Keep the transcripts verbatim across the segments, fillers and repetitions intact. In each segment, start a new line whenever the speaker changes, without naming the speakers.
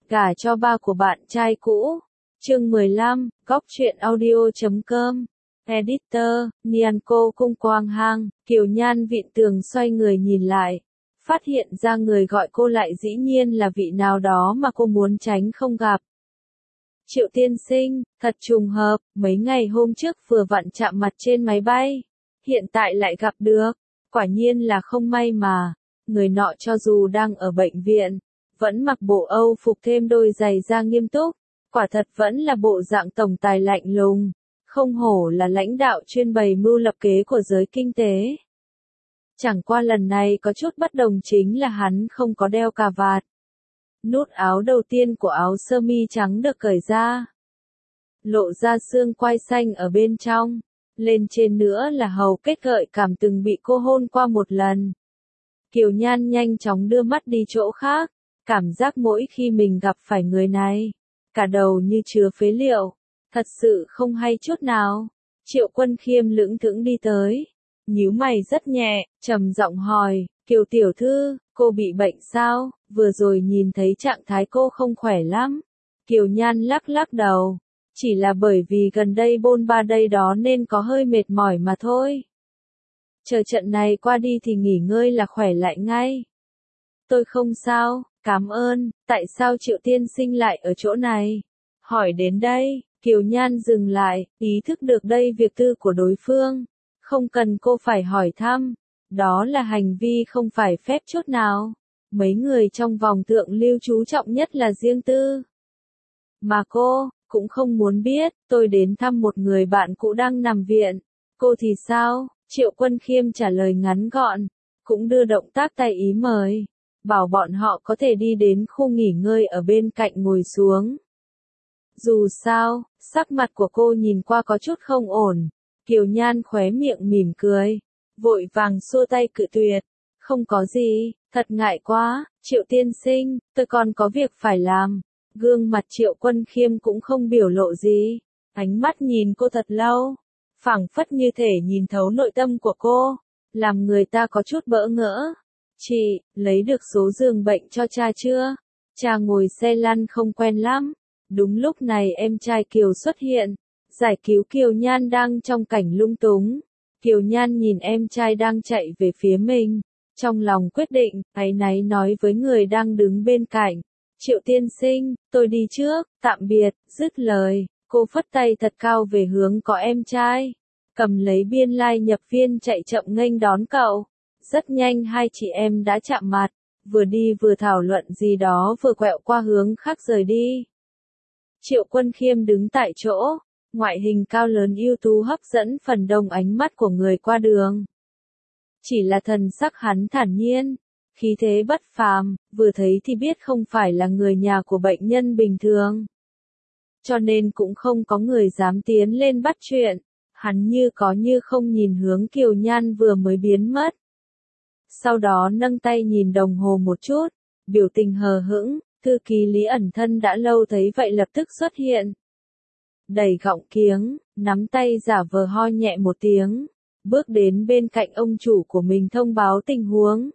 Gả cho ba của bạn trai cũ. Chương mười lăm, góc truyện audio chấm com. Editor, Nyanko Cung Quang Hang, Kiều Nhan vịn tường xoay người nhìn lại. Phát hiện ra người gọi cô lại dĩ nhiên là vị nào đó mà cô muốn tránh không gặp. Triệu tiên sinh, thật trùng hợp, mấy ngày hôm trước vừa vặn chạm mặt trên máy bay. Hiện tại lại gặp được, quả nhiên là không may mà. Người nọ cho dù đang ở bệnh viện, vẫn mặc bộ Âu phục thêm đôi giày da nghiêm túc, quả thật vẫn là bộ dạng tổng tài lạnh lùng, không hổ là lãnh đạo chuyên bày mưu lập kế của giới kinh tế. Chẳng qua lần này có chút bất đồng chính là hắn không có đeo cà vạt. Nút áo đầu tiên của áo sơ mi trắng được cởi ra, lộ ra xương quai xanh ở bên trong, lên trên nữa là hầu kết gợi cảm từng bị cô hôn qua một lần. Kiều Nhan nhanh chóng đưa mắt đi chỗ khác, cảm giác mỗi khi mình gặp phải người này, cả đầu như chứa phế liệu, thật sự không hay chút nào. Triệu Quân Khiêm lững thững đi tới, nhíu mày rất nhẹ, trầm giọng hỏi, Kiều tiểu thư, cô bị bệnh sao? Vừa rồi nhìn thấy trạng thái cô không khỏe lắm. Kiều Nhan lắc lắc đầu, chỉ là bởi vì gần đây bôn ba đây đó nên có hơi mệt mỏi mà thôi. Chờ trận này qua đi thì nghỉ ngơi là khỏe lại ngay. Tôi không sao, cảm ơn. Tại sao Triệu tiên sinh lại ở chỗ này? Hỏi đến đây, Kiều Nhan dừng lại, ý thức được đây việc tư của đối phương, không cần cô phải hỏi thăm, đó là hành vi không phải phép chút nào. Mấy người trong vòng thượng lưu chú trọng nhất là riêng tư. Mà cô, cũng không muốn biết, tôi đến thăm một người bạn cũ đang nằm viện. Cô thì sao? Triệu Quân Khiêm trả lời ngắn gọn, cũng đưa động tác tay ý mời, bảo bọn họ có thể đi đến khu nghỉ ngơi ở bên cạnh ngồi xuống. Dù sao, sắc mặt của cô nhìn qua có chút không ổn. Kiều Nhan khóe miệng mỉm cười, vội vàng xua tay cự tuyệt. Không có gì, thật ngại quá, Triệu tiên sinh, tôi còn có việc phải làm. Gương mặt Triệu Quân Khiêm cũng không biểu lộ gì, ánh mắt nhìn cô thật lâu, phảng phất như thể nhìn thấu nội tâm của cô, làm người ta có chút bỡ ngỡ. Chị, lấy được số giường bệnh cho cha chưa? Cha ngồi xe lăn không quen lắm. Đúng lúc này em trai Kiều xuất hiện, giải cứu Kiều Nhan đang trong cảnh lung túng. Kiều Nhan nhìn em trai đang chạy về phía mình, trong lòng quyết định, áy náy nói với người đang đứng bên cạnh. Triệu tiên sinh, tôi đi trước, tạm biệt. Dứt lời, cô phất tay thật cao về hướng có em trai, cầm lấy biên lai nhập viên chạy chậm nghênh đón cậu. Rất nhanh hai chị em đã chạm mặt, vừa đi vừa thảo luận gì đó vừa quẹo qua hướng khác rời đi. Triệu Quân Khiêm đứng tại chỗ, ngoại hình cao lớn ưu tú hấp dẫn phần đông ánh mắt của người qua đường. Chỉ là thần sắc hắn thản nhiên, khí thế bất phàm, vừa thấy thì biết không phải là người nhà của bệnh nhân bình thường. Cho nên cũng không có người dám tiến lên bắt chuyện, hắn như có như không nhìn hướng Kiều Nhan vừa mới biến mất. Sau đó nâng tay nhìn đồng hồ một chút, biểu tình hờ hững, thư ký Lý ẩn thân đã lâu thấy vậy lập tức xuất hiện. Đẩy gọng kiếng, nắm tay giả vờ ho nhẹ một tiếng, bước đến bên cạnh ông chủ của mình thông báo tình huống.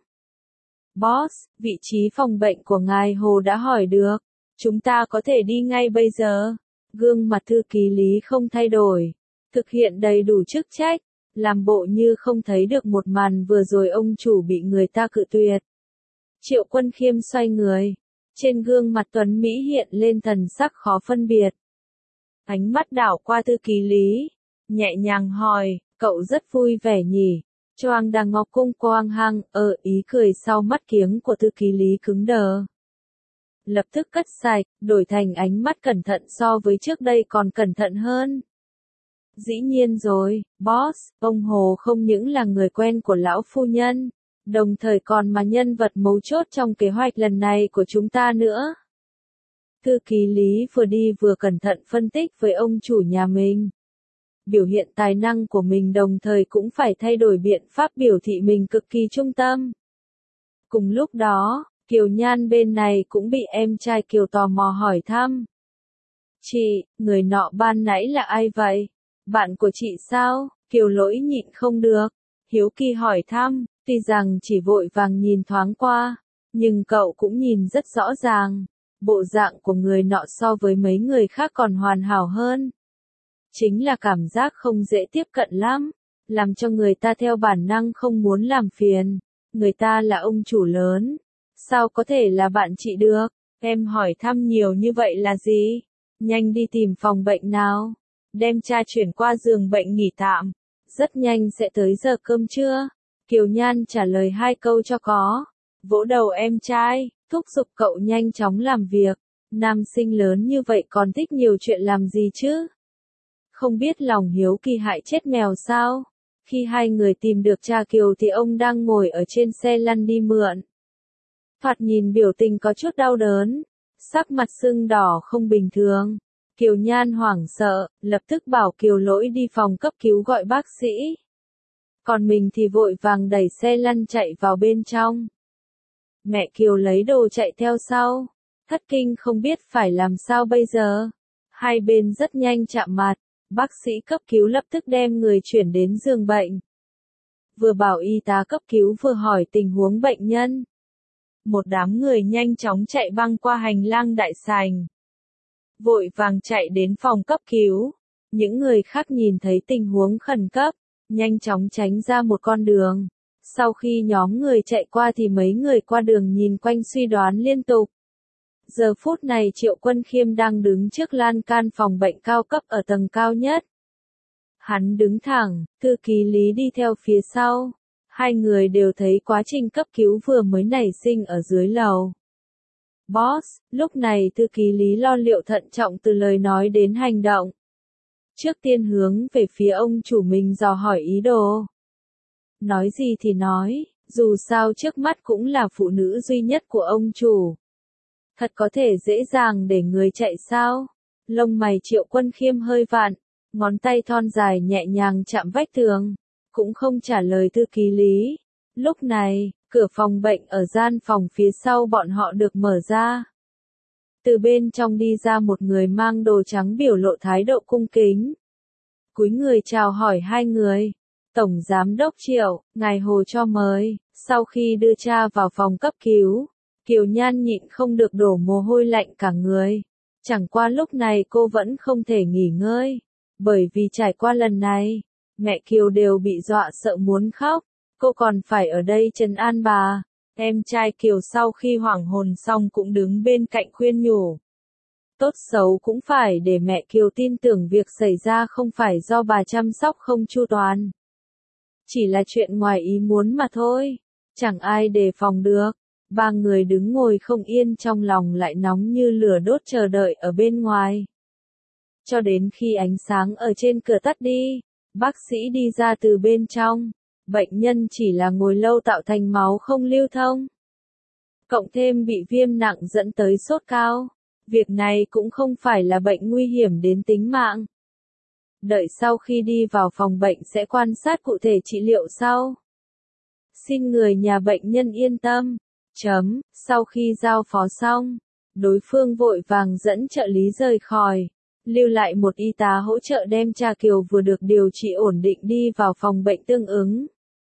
Boss, vị trí phòng bệnh của ngài Hồ đã hỏi được, chúng ta có thể đi ngay bây giờ. Gương mặt thư ký Lý không thay đổi, thực hiện đầy đủ chức trách, làm bộ như không thấy được một màn vừa rồi ông chủ bị người ta cự tuyệt. Triệu Quân Khiêm xoay người, trên gương mặt tuấn Mỹ hiện lên thần sắc khó phân biệt. Ánh mắt đảo qua thư ký Lý, nhẹ nhàng hỏi, cậu rất vui vẻ nhỉ? Choang đang ngọc cung Quang Hang, ở ý cười sau mắt kiếng của thư ký Lý cứng đờ. Lập tức cất sạch, đổi thành ánh mắt cẩn thận so với trước đây còn cẩn thận hơn. Dĩ nhiên rồi, boss, ông Hồ không những là người quen của lão phu nhân, đồng thời còn mà nhân vật mấu chốt trong kế hoạch lần này của chúng ta nữa. Thư ký Lý vừa đi vừa cẩn thận phân tích với ông chủ nhà mình. Biểu hiện tài năng của mình đồng thời cũng phải thay đổi biện pháp biểu thị mình cực kỳ trung tâm. Cùng lúc đó, Kiều Nhan bên này cũng bị em trai Kiều tò mò hỏi thăm. Chị, người nọ ban nãy là ai vậy? Bạn của chị sao? Kiều Lỗi nhịn không được, hiếu kỳ hỏi thăm, tuy rằng chỉ vội vàng nhìn thoáng qua, nhưng cậu cũng nhìn rất rõ ràng. bộ dạng của người nọ so với mấy người khác còn hoàn hảo hơn. Chính là cảm giác không dễ tiếp cận lắm, làm cho người ta theo bản năng không muốn làm phiền. Người ta là ông chủ lớn, sao có thể là bạn chị được? Em hỏi thăm nhiều như vậy là gì? Nhanh đi tìm phòng bệnh nào. Đem cha chuyển qua giường bệnh nghỉ tạm. Rất nhanh sẽ tới giờ cơm trưa. Kiều Nhan trả lời hai câu cho có. Vỗ đầu em trai, thúc giục cậu nhanh chóng làm việc. Nam sinh lớn như vậy còn thích nhiều chuyện làm gì chứ? Không biết lòng hiếu kỳ hại chết mèo sao? Khi hai người tìm được cha Kiều thì ông đang ngồi ở trên xe lăn đi mượn. Thoạt nhìn biểu tình có chút đau đớn, sắc mặt sưng đỏ không bình thường. Kiều Nhan hoảng sợ, lập tức bảo Kiều Lỗi đi phòng cấp cứu gọi bác sĩ. Còn mình thì vội vàng đẩy xe lăn chạy vào bên trong. Mẹ Kiều lấy đồ chạy theo sau, thất kinh không biết phải làm sao bây giờ. Hai bên rất nhanh chạm mặt, bác sĩ cấp cứu lập tức đem người chuyển đến giường bệnh. Vừa bảo y tá cấp cứu vừa hỏi tình huống bệnh nhân. Một đám người nhanh chóng chạy băng qua hành lang đại sảnh. Vội vàng chạy đến phòng cấp cứu. Những người khác nhìn thấy tình huống khẩn cấp, nhanh chóng tránh ra một con đường. Sau khi nhóm người chạy qua thì mấy người qua đường nhìn quanh suy đoán liên tục. Giờ phút này Triệu Quân Khiêm đang đứng trước lan can phòng bệnh cao cấp ở tầng cao nhất. Hắn đứng thẳng, thư ký Lý đi theo phía sau. Hai người đều thấy quá trình cấp cứu vừa mới nảy sinh ở dưới lầu. Boss, lúc này thư ký Lý lo liệu thận trọng từ lời nói đến hành động. Trước tiên hướng về phía ông chủ mình dò hỏi ý đồ. Nói gì thì nói, dù sao trước mắt cũng là phụ nữ duy nhất của ông chủ. Thật có thể dễ dàng để người chạy sao? Lông mày Triệu Quân Khiêm hơi vặn, ngón tay thon dài nhẹ nhàng chạm vách tường, cũng không trả lời thư ký Lý. Lúc này, cửa phòng bệnh ở gian phòng phía sau bọn họ được mở ra. Từ bên trong đi ra một người mang đồ trắng biểu lộ thái độ cung kính. Cúi người chào hỏi hai người. Tổng Giám đốc Triệu, ngài Hồ cho mời. Sau khi đưa cha vào phòng cấp cứu, Kiều Nhan nhịn không được đổ mồ hôi lạnh cả người. Chẳng qua lúc này cô vẫn không thể nghỉ ngơi. Bởi vì trải qua lần này, mẹ Kiều đều bị dọa sợ muốn khóc. Cô còn phải ở đây trấn an bà. Em trai Kiều sau khi hoảng hồn xong cũng đứng bên cạnh khuyên nhủ. Tốt xấu cũng phải để mẹ Kiều tin tưởng việc xảy ra không phải do bà chăm sóc không chu toàn. Chỉ là chuyện ngoài ý muốn mà thôi. Chẳng ai đề phòng được. Ba người đứng ngồi không yên trong lòng lại nóng như lửa đốt chờ đợi ở bên ngoài. Cho đến khi ánh sáng ở trên cửa tắt đi, bác sĩ đi ra từ bên trong. Bệnh nhân chỉ là ngồi lâu tạo thành máu không lưu thông. Cộng thêm bị viêm nặng dẫn tới sốt cao. Việc này cũng không phải là bệnh nguy hiểm đến tính mạng. Đợi sau khi đi vào phòng bệnh sẽ quan sát cụ thể trị liệu sau. Xin người nhà bệnh nhân yên tâm. Chấm, sau khi giao phó xong, đối phương vội vàng dẫn trợ lý rời khỏi. Lưu lại một y tá hỗ trợ đem cha Kiều vừa được điều trị ổn định đi vào phòng bệnh tương ứng.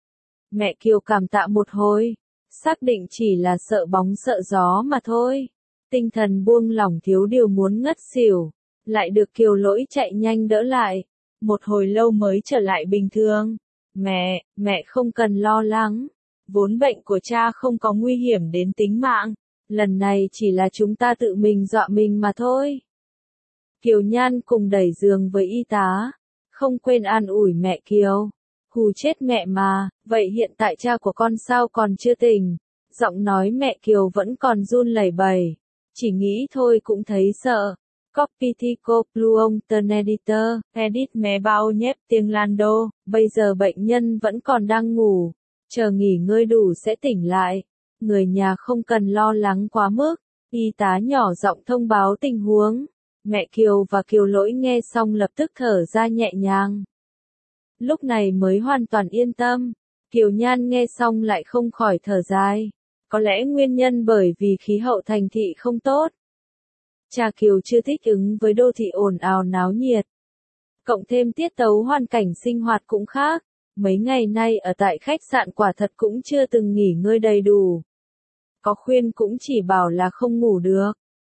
Mẹ Kiều cảm tạ một hồi, xác định chỉ là sợ bóng sợ gió mà thôi. Tinh thần buông lỏng thiếu điều muốn ngất xỉu, lại được Kiều Lỗi chạy nhanh đỡ lại. Một hồi lâu mới trở lại bình thường. Mẹ, mẹ không cần lo lắng. Vốn bệnh của cha không có nguy hiểm đến tính mạng. Lần này chỉ là chúng ta tự mình dọa mình mà thôi. Kiều Nhan cùng đẩy giường với y tá. Không quên an ủi mẹ Kiều. Hù chết mẹ mà, vậy hiện tại cha của con sao còn chưa tỉnh? Giọng nói mẹ Kiều vẫn còn run lẩy bẩy. Chỉ nghĩ thôi cũng thấy sợ. Copy Tico Pluong Tân Editor, Edit mé bao nhép tiếng Lando, bây giờ bệnh nhân vẫn còn đang ngủ. Chờ nghỉ ngơi đủ sẽ tỉnh lại. Người nhà không cần lo lắng quá mức. Y tá nhỏ giọng thông báo tình huống. Mẹ Kiều và Kiều Lỗi nghe xong lập tức thở ra nhẹ nhàng. Lúc này mới hoàn toàn yên tâm. Kiều Nhan nghe xong lại không khỏi thở dài. Có lẽ nguyên nhân bởi vì khí hậu thành thị không tốt. Cha Kiều chưa thích ứng với đô thị ồn ào náo nhiệt. Cộng thêm tiết tấu hoàn cảnh sinh hoạt cũng khác. Mấy ngày nay ở tại khách sạn quả thật cũng chưa từng nghỉ ngơi đầy đủ. Có khuyên cũng chỉ bảo là không ngủ được.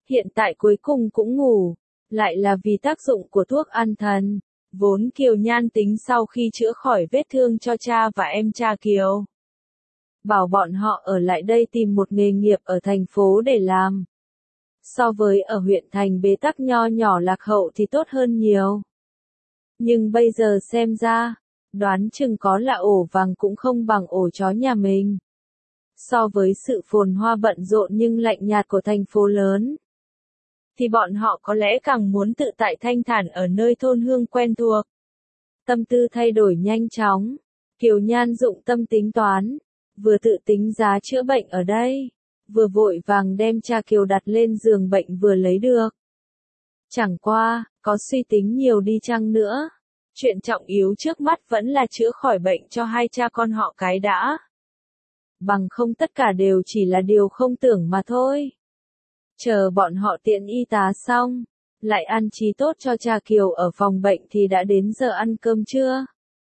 hiện tại cuối cùng cũng ngủ, lại là vì tác dụng của thuốc an thần. Vốn Kiều Nhan tính sau khi chữa khỏi vết thương cho cha và em cha Kiều, bảo bọn họ ở lại đây tìm một nghề nghiệp ở thành phố để làm. So với ở huyện thành bế tắc nho nhỏ lạc hậu thì tốt hơn nhiều. Nhưng bây giờ xem ra, đoán chừng có là ổ vàng cũng không bằng ổ chó nhà mình. So với sự phồn hoa bận rộn nhưng lạnh nhạt của thành phố lớn, thì bọn họ có lẽ càng muốn tự tại thanh thản ở nơi thôn hương quen thuộc. Tâm tư thay đổi nhanh chóng, Kiều Nhan dụng tâm tính toán, vừa tự tính giá chữa bệnh ở đây, vừa vội vàng đem cha Kiều đặt lên giường bệnh vừa lấy được. Chẳng qua, có suy tính nhiều đi chăng nữa, chuyện trọng yếu trước mắt vẫn là chữa khỏi bệnh cho hai cha con họ cái đã. Bằng không tất cả đều chỉ là điều không tưởng mà thôi. Chờ bọn họ tiện y tá xong, lại ăn trí tốt cho cha Kiều ở phòng bệnh thì đã đến giờ ăn cơm trưa.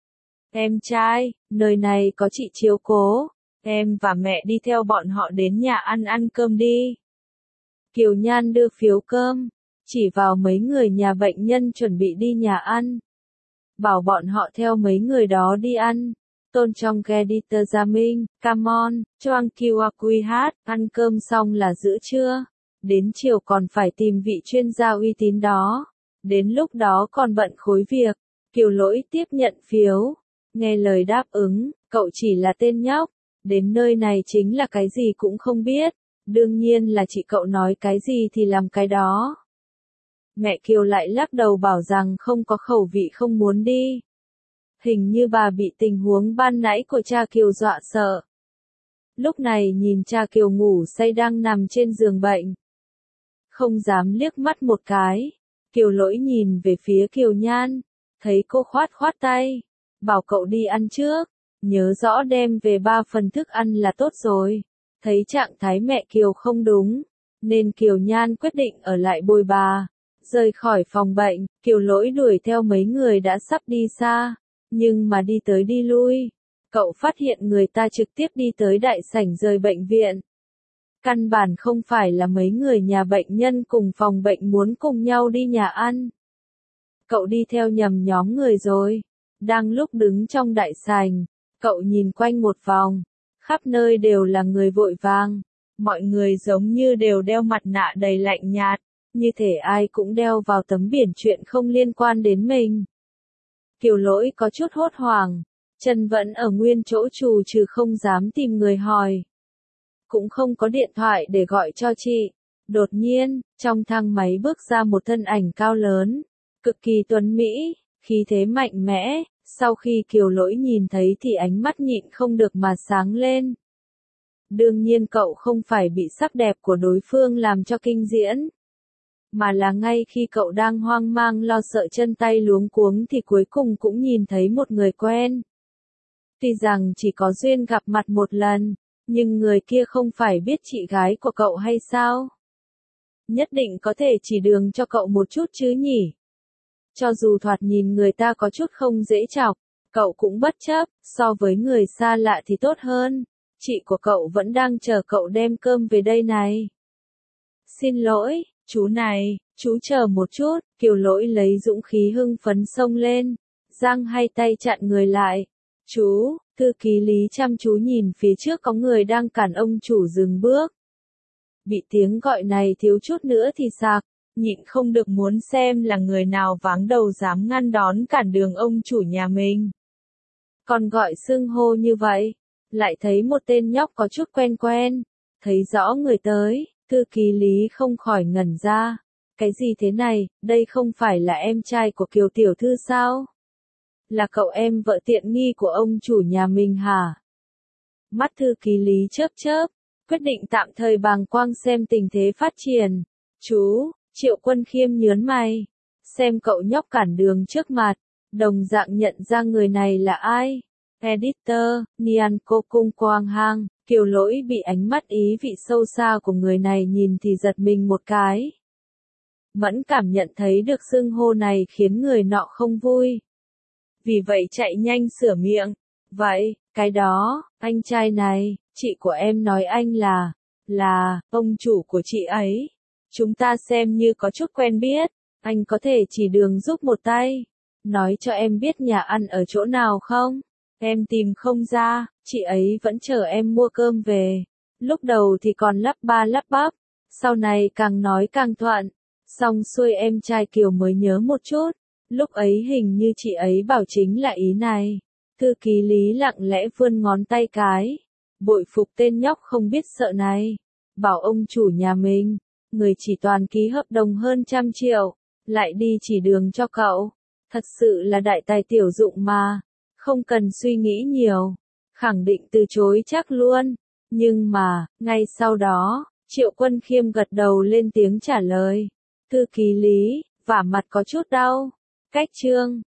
Em trai, nơi này có chị chiếu cố, em và mẹ đi theo bọn họ đến nhà ăn ăn cơm đi. Kiều Nhan đưa phiếu cơm, chỉ vào mấy người nhà bệnh nhân chuẩn bị đi nhà ăn. Bảo bọn họ theo mấy người đó đi ăn. Tôn trong Gediter Gia Minh, come on, Choang Kiwa Quy Hát, ăn cơm xong là giữa trưa. Đến chiều còn phải tìm vị chuyên gia uy tín đó. Đến lúc đó còn bận khối việc. Kiều Lỗi tiếp nhận phiếu. Nghe lời đáp ứng, cậu chỉ là tên nhóc. Đến nơi này chính là cái gì cũng không biết. Đương nhiên là chị cậu nói cái gì thì làm cái đó. Mẹ Kiều lại lắc đầu bảo rằng không có khẩu vị không muốn đi. Hình như bà bị tình huống ban nãy của cha Kiều dọa sợ. Lúc này nhìn cha Kiều ngủ say đang nằm trên giường bệnh. Không dám liếc mắt một cái. Kiều Lỗi nhìn về phía Kiều Nhan. Thấy cô khoát khoát tay. Bảo cậu đi ăn trước. Nhớ rõ đem về ba phần thức ăn là tốt rồi. Thấy trạng thái mẹ Kiều không đúng. Nên Kiều Nhan quyết định ở lại bồi bà. Rời khỏi phòng bệnh, Kiều Lỗi đuổi theo mấy người đã sắp đi xa. Nhưng mà đi tới đi lui, cậu phát hiện người ta trực tiếp đi tới đại sảnh rời bệnh viện. Căn bản không phải là mấy người nhà bệnh nhân cùng phòng bệnh muốn cùng nhau đi nhà ăn. Cậu đi theo nhầm nhóm người rồi. Đang lúc đứng trong đại sảnh, cậu nhìn quanh một vòng. Khắp nơi đều là người vội vàng. Mọi người giống như đều đeo mặt nạ đầy lạnh nhạt. Như thể ai cũng đeo vào tấm biển chuyện không liên quan đến mình. Kiều Lỗi có chút hốt hoảng, chân vẫn ở nguyên chỗ trù trừ không dám tìm người hỏi. Cũng không có điện thoại để gọi cho chị. Đột nhiên, trong thang máy bước ra một thân ảnh cao lớn, cực kỳ tuấn mỹ, khí thế mạnh mẽ. Sau khi Kiều Lỗi nhìn thấy thì ánh mắt nhịn không được mà sáng lên. Đương nhiên cậu không phải bị sắc đẹp của đối phương làm cho kinh diễm. Mà là ngay khi cậu đang hoang mang lo sợ chân tay luống cuống thì cuối cùng cũng nhìn thấy một người quen. Tuy rằng chỉ có duyên gặp mặt một lần, nhưng người kia không phải biết chị gái của cậu hay sao? Nhất định có thể chỉ đường cho cậu một chút chứ nhỉ? Cho dù thoạt nhìn người ta có chút không dễ chọc, cậu cũng bất chấp, so với người xa lạ thì tốt hơn. Chị của cậu vẫn đang chờ cậu đem cơm về đây này. Xin lỗi. Chú này, chú chờ một chút, Kiều Lỗi lấy dũng khí hưng phấn xông lên, giang hai tay chặn người lại. Chú, thư ký Lý chăm chú nhìn phía trước có người đang cản ông chủ dừng bước. Bị tiếng gọi này thiếu chút nữa thì sạc, nhịn không được muốn xem là người nào váng đầu dám ngăn đón cản đường ông chủ nhà mình. Còn gọi xưng hô như vậy, lại thấy một tên nhóc có chút quen quen, thấy rõ người tới. Thư ký Lý không khỏi ngẩn ra. Cái gì thế này, đây không phải là em trai của Kiều tiểu thư sao? Là cậu em vợ tiện nghi của ông chủ nhà mình hả? Mắt thư ký Lý chớp chớp, quyết định tạm thời bàng quang xem tình thế phát triển. Chú, Triệu Quân Khiêm nhớn mày, xem cậu nhóc cản đường trước mặt, đồng dạng nhận ra người này là ai. Editor, Nyanko Cung Quang Hang. Kiều Lỗi bị ánh mắt ý vị sâu xa của người này nhìn thì giật mình một cái. Mẫn cảm nhận thấy được xưng hô này khiến người nọ không vui. Vì vậy chạy nhanh sửa miệng. Vậy, cái đó, anh trai này, chị của em nói anh là, là, ông chủ của chị ấy. Chúng ta xem như có chút quen biết, anh có thể chỉ đường giúp một tay. Nói cho em biết nhà ăn ở chỗ nào không? Em tìm không ra, chị ấy vẫn chờ em mua cơm về. Lúc đầu thì còn lắp ba lắp bắp, sau này càng nói càng thuận. Xong xuôi em trai Kiều mới nhớ một chút, lúc ấy hình như chị ấy bảo chính là ý này. Thư ký Lý lặng lẽ vươn ngón tay cái, bội phục tên nhóc không biết sợ này. Bảo ông chủ nhà mình, người chỉ toàn ký hợp đồng hơn trăm triệu, lại đi chỉ đường cho cậu. Thật sự là đại tài tiểu dụng mà, không cần suy nghĩ nhiều, khẳng định từ chối chắc luôn. Nhưng mà, ngay sau đó, Triệu Quân Khiêm gật đầu lên tiếng trả lời. Thư ký Lý, vả mặt có chút đau. Cách chương